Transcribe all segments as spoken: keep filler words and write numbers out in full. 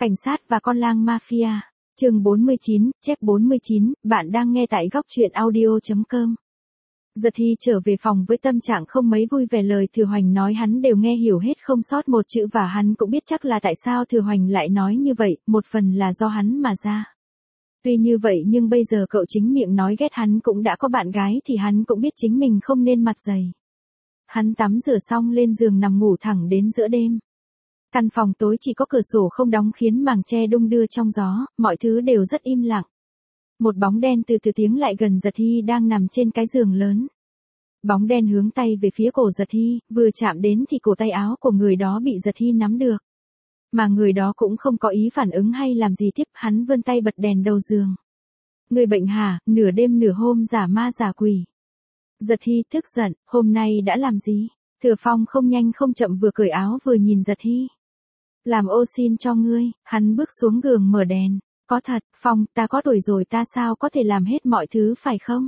Cảnh sát và con lang mafia. Chương bốn mươi chín, chép bốn mươi chín, bạn đang nghe tại góc truyện audio chấm com. Giật Hy trở về phòng với tâm trạng không mấy vui vẻ, lời Thừa Hoành nói hắn đều nghe hiểu hết không sót một chữ, và hắn cũng biết chắc là tại sao Thừa Hoành lại nói như vậy, một phần là do hắn mà ra. Tuy như vậy nhưng bây giờ cậu chính miệng nói ghét hắn cũng đã có bạn gái thì hắn cũng biết chính mình không nên mặt dày. Hắn tắm rửa xong lên giường nằm ngủ thẳng đến giữa đêm. Căn phòng tối chỉ có cửa sổ không đóng khiến màn che đung đưa trong gió, mọi thứ đều rất im lặng. Một bóng đen từ từ tiến lại gần Giật Hy đang nằm trên cái giường lớn. Bóng đen hướng tay về phía cổ Giật Hy, vừa chạm đến thì cổ tay áo của người đó bị Giật Hy nắm được. Mà người đó cũng không có ý phản ứng hay làm gì tiếp, hắn vươn tay bật đèn đầu giường. Người bệnh hả, nửa đêm nửa hôm giả ma giả quỷ. Giật Hy tức giận, hôm nay đã làm gì? Thừa Phong không nhanh không chậm vừa cởi áo vừa nhìn Giật Hy. Làm ô xin cho ngươi, hắn bước xuống giường mở đèn. Có thật, Phong, ta có tuổi rồi, ta sao có thể làm hết mọi thứ phải không?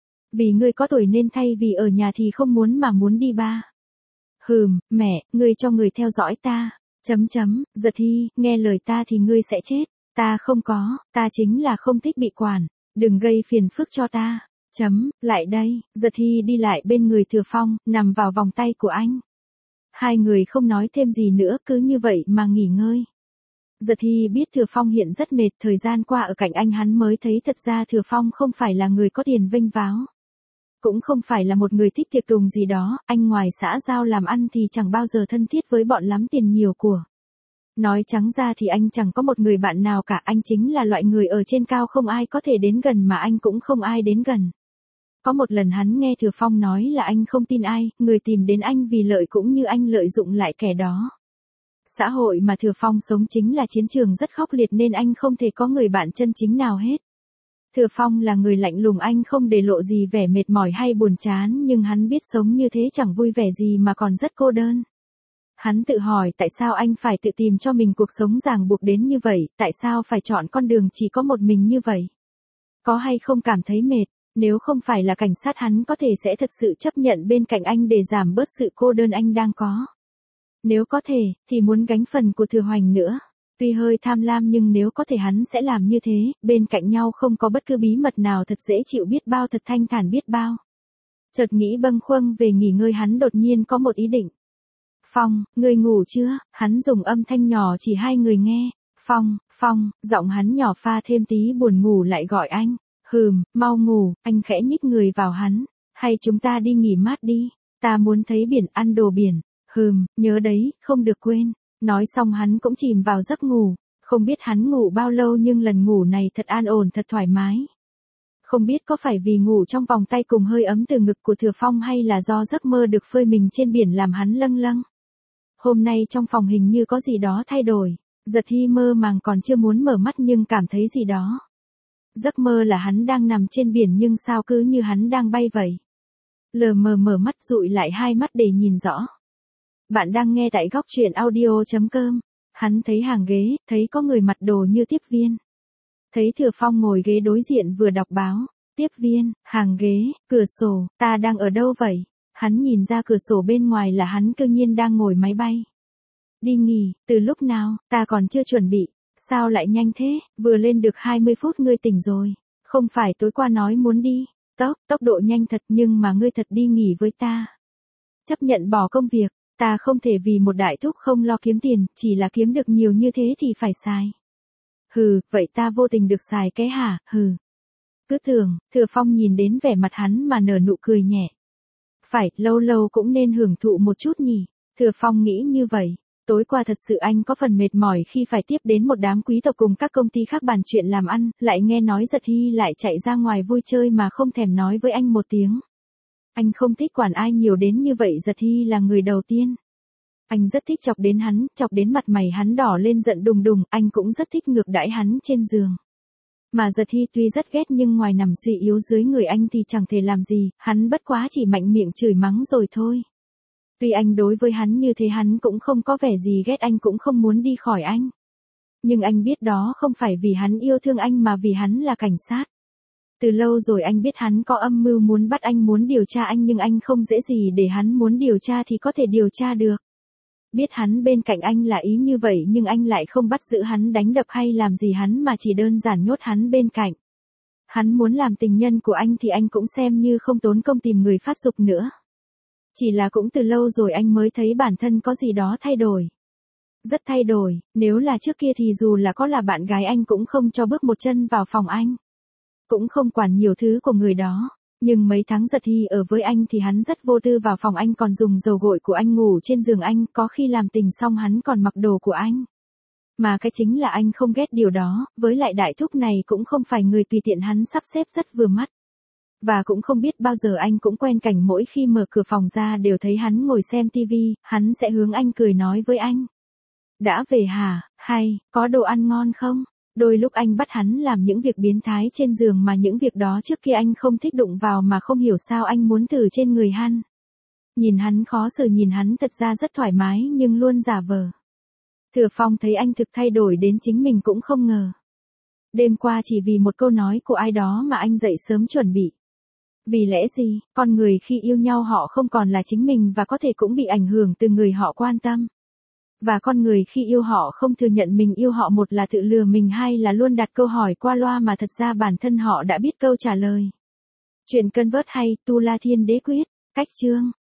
Vì ngươi có tuổi nên thay vì ở nhà thì không muốn mà muốn đi ba. Hừm, mẹ, ngươi cho người theo dõi ta. Chấm chấm, Giật Hy, nghe lời ta thì ngươi sẽ chết. Ta không có, ta chính là không thích bị quản. Đừng gây phiền phức cho ta. Chấm, lại đây, Giật Hy đi lại bên người Thừa Phong, nằm vào vòng tay của anh. Hai người không nói thêm gì nữa, cứ như vậy mà nghỉ ngơi. Giật Hy biết Thừa Phong hiện rất mệt, thời gian qua ở cạnh anh hắn mới thấy thật ra Thừa Phong không phải là người có tiền vênh váo. Cũng không phải là một người thích tiệc tùng gì đó, anh ngoài xã giao làm ăn thì chẳng bao giờ thân thiết với bọn lắm tiền nhiều của. Nói trắng ra thì anh chẳng có một người bạn nào cả, anh chính là loại người ở trên cao không ai có thể đến gần mà anh cũng không ai đến gần. Có một lần hắn nghe Thừa Phong nói là anh không tin ai, người tìm đến anh vì lợi cũng như anh lợi dụng lại kẻ đó. Xã hội mà Thừa Phong sống chính là chiến trường rất khốc liệt nên anh không thể có người bạn chân chính nào hết. Thừa Phong là người lạnh lùng, anh không để lộ gì vẻ mệt mỏi hay buồn chán, nhưng hắn biết sống như thế chẳng vui vẻ gì mà còn rất cô đơn. Hắn tự hỏi tại sao anh phải tự tìm cho mình cuộc sống ràng buộc đến như vậy, tại sao phải chọn con đường chỉ có một mình như vậy. Có hay không cảm thấy mệt? Nếu không phải là cảnh sát hắn có thể sẽ thật sự chấp nhận bên cạnh anh để giảm bớt sự cô đơn anh đang có. Nếu có thể, thì muốn gánh phần của Thừa Hoành nữa. Tuy hơi tham lam nhưng nếu có thể hắn sẽ làm như thế, bên cạnh nhau không có bất cứ bí mật nào, thật dễ chịu biết bao, thật thanh thản biết bao. Chợt nghĩ bâng khuâng về nghỉ ngơi, hắn đột nhiên có một ý định. Phong, ngươi ngủ chưa? Hắn dùng âm thanh nhỏ chỉ hai người nghe. Phong, Phong, giọng hắn nhỏ pha thêm tí buồn ngủ lại gọi anh. Hừm, mau ngủ, anh khẽ nhích người vào hắn. Hay chúng ta đi nghỉ mát đi, ta muốn thấy biển, ăn đồ biển. Hừm, nhớ đấy, không được quên. Nói xong hắn cũng chìm vào giấc ngủ. Không biết hắn ngủ bao lâu nhưng lần ngủ này thật an ổn, thật thoải mái. Không biết có phải vì ngủ trong vòng tay cùng hơi ấm từ ngực của Thừa Phong hay là do giấc mơ được phơi mình trên biển làm hắn lâng lâng. Hôm nay trong phòng hình như có gì đó thay đổi. Giật Hy mơ màng còn chưa muốn mở mắt nhưng cảm thấy gì đó. Giấc mơ là hắn đang nằm trên biển nhưng sao cứ như hắn đang bay vậy. Lờ mờ mở mắt dụi lại hai mắt để nhìn rõ. Bạn đang nghe tại góc truyện audio chấm com. Hắn thấy hàng ghế, thấy có người mặc đồ như tiếp viên. Thấy Thừa Phong ngồi ghế đối diện vừa đọc báo. Tiếp viên, hàng ghế, cửa sổ, ta đang ở đâu vậy? Hắn nhìn ra cửa sổ bên ngoài là hắn cương nhiên đang ngồi máy bay. Đi nghỉ, từ lúc nào, ta còn chưa chuẩn bị. Sao lại nhanh thế, vừa lên được hai mươi phút ngươi tỉnh rồi. Không phải tối qua nói muốn đi. Tốc, tốc độ nhanh thật nhưng mà ngươi thật đi nghỉ với ta. Chấp nhận bỏ công việc, ta không thể vì một đại thúc không lo kiếm tiền, chỉ là kiếm được nhiều như thế thì phải xài. Hừ, vậy ta vô tình được xài cái hả, hừ. Cứ tưởng, Thừa Phong nhìn đến vẻ mặt hắn mà nở nụ cười nhẹ. Phải, lâu lâu cũng nên hưởng thụ một chút nhỉ. Thừa Phong nghĩ như vậy. Tối qua thật sự anh có phần mệt mỏi khi phải tiếp đến một đám quý tộc cùng các công ty khác bàn chuyện làm ăn, lại nghe nói Giật Hy lại chạy ra ngoài vui chơi mà không thèm nói với anh một tiếng. Anh không thích quản ai nhiều đến như vậy, Giật Hy là người đầu tiên. Anh rất thích chọc đến hắn, chọc đến mặt mày hắn đỏ lên giận đùng đùng, anh cũng rất thích ngược đãi hắn trên giường. Mà Giật Hy tuy rất ghét nhưng ngoài nằm suy yếu dưới người anh thì chẳng thể làm gì, hắn bất quá chỉ mạnh miệng chửi mắng rồi thôi. Tuy anh đối với hắn như thế hắn cũng không có vẻ gì ghét, anh cũng không muốn đi khỏi anh. Nhưng anh biết đó không phải vì hắn yêu thương anh mà vì hắn là cảnh sát. Từ lâu rồi anh biết hắn có âm mưu muốn bắt anh, muốn điều tra anh, nhưng anh không dễ gì để hắn muốn điều tra thì có thể điều tra được. Biết hắn bên cạnh anh là ý như vậy nhưng anh lại không bắt giữ hắn đánh đập hay làm gì hắn mà chỉ đơn giản nhốt hắn bên cạnh. Hắn muốn làm tình nhân của anh thì anh cũng xem như không tốn công tìm người phát dục nữa. Chỉ là cũng từ lâu rồi anh mới thấy bản thân có gì đó thay đổi. Rất thay đổi, nếu là trước kia thì dù là có là bạn gái anh cũng không cho bước một chân vào phòng anh. Cũng không quản nhiều thứ của người đó. Nhưng mấy tháng Giật Hy ở với anh thì hắn rất vô tư vào phòng anh, còn dùng dầu gội của anh ngủ trên giường anh, có khi làm tình xong hắn còn mặc đồ của anh. Mà cái chính là anh không ghét điều đó, với lại đại thúc này cũng không phải người tùy tiện, hắn sắp xếp rất vừa mắt. Và cũng không biết bao giờ anh cũng quen cảnh mỗi khi mở cửa phòng ra đều thấy hắn ngồi xem tivi, hắn sẽ hướng anh cười nói với anh. Đã về hả, hay, có đồ ăn ngon không? Đôi lúc anh bắt hắn làm những việc biến thái trên giường mà những việc đó trước kia anh không thích đụng vào mà không hiểu sao anh muốn từ trên người hắn. Nhìn hắn khó xử, nhìn hắn thật ra rất thoải mái nhưng luôn giả vờ. Thừa Phong thấy anh thực thay đổi đến chính mình cũng không ngờ. Đêm qua chỉ vì một câu nói của ai đó mà anh dậy sớm chuẩn bị. Vì lẽ gì, con người khi yêu nhau họ không còn là chính mình và có thể cũng bị ảnh hưởng từ người họ quan tâm. Và con người khi yêu họ không thừa nhận mình yêu họ, một là tự lừa mình, hai là luôn đặt câu hỏi qua loa mà thật ra bản thân họ đã biết câu trả lời. Chuyện Convert hay Tu La Thiên Đế Quyết, cách chương.